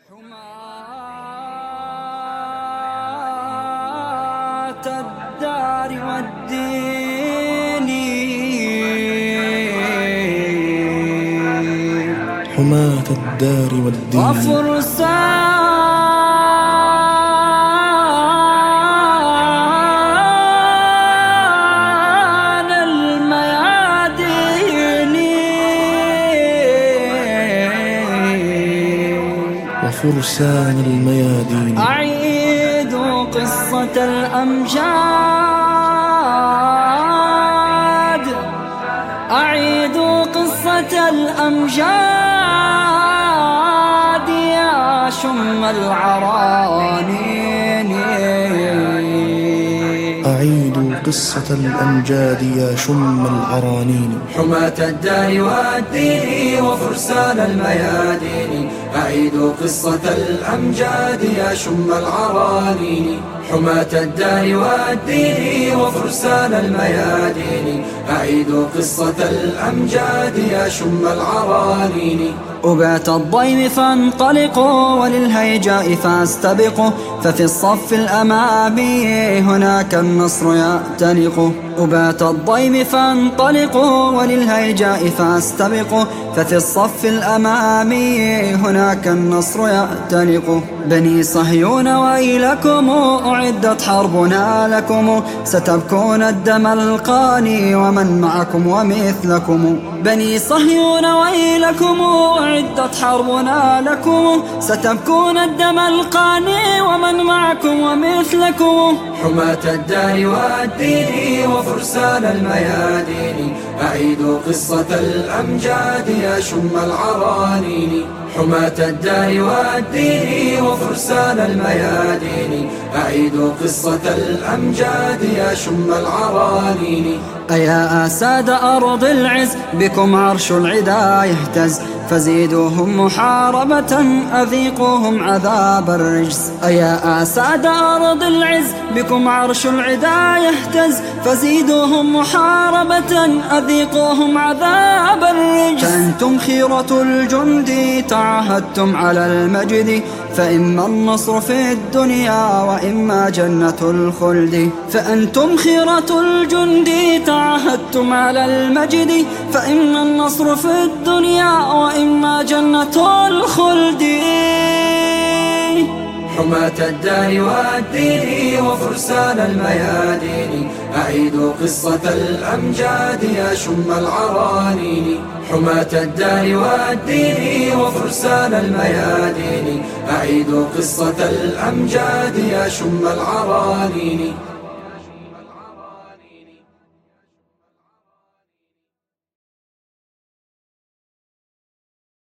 حماة الدار والدين، حماة الدار والدين، وفرسان الميادين، وفرسان الميادين. أعيدوا قصة الأمجاد، أعيدوا قصة الأمجاد يا شم العرانين، أعيدوا قصة الأمجاد يا شم العرانين. حماة الدار والدين وفرسان الميادين، أعيدوا قصة الأمجاد يا شم العرانين. حماة الدار والدين وفرسان الميادين، أعيدوا قصة الأمجاد يا شم العرانين. أبات الضيم فانطلقوا وللهيجاء فاستبقوا، ففي الصف الأمامي هناك النصر يأتنق. أبات الضيم فانطلقوا وللهيجاء فاستبقوا، ففي الصف الأمامي هناك النصر يأتنق. بني صهيون ويلكم أعدت حربنا لكم، ستبكون الدم القاني ومن معكم ومثلكم. بني صهيون ويلكم أعدت حربنا لكم، ستبكون الدم القاني ومن معكم ومثلكم. حماة الدار والدين وفرسان الميادين، أعيدوا قصة الأمجاد يا شم العرانين. حماة الدار والدين وفرسان الميادين، أعيدوا قصة الأمجاد يا شم العرانين. أيا أساد أرض العز بكم عرش العدا يهتز، فزيدوهم محاربة أذيقوهم عذاب الرجز. أيا أساد أرض العز بكم عرش العدا يهتز، فزيدوهم محاربة أذيقوهم عذاب الرجز. فأنتم خيرة الجند تعهدتم على المجد، فإما النصر في الدنيا وإما جنة الخلد. فأنتم خيرة الجند تعهدتم على المجد، فإما النصر في الدنيا وإما جنة الخلد. حماة الدار والدين وفرسان الميادين، أعيدوا قصة الأمجاد يا شم العرانين. حماة الدار والدين وفرسان الميادين، أعيدوا قصة الأمجاد يا شم العرانين.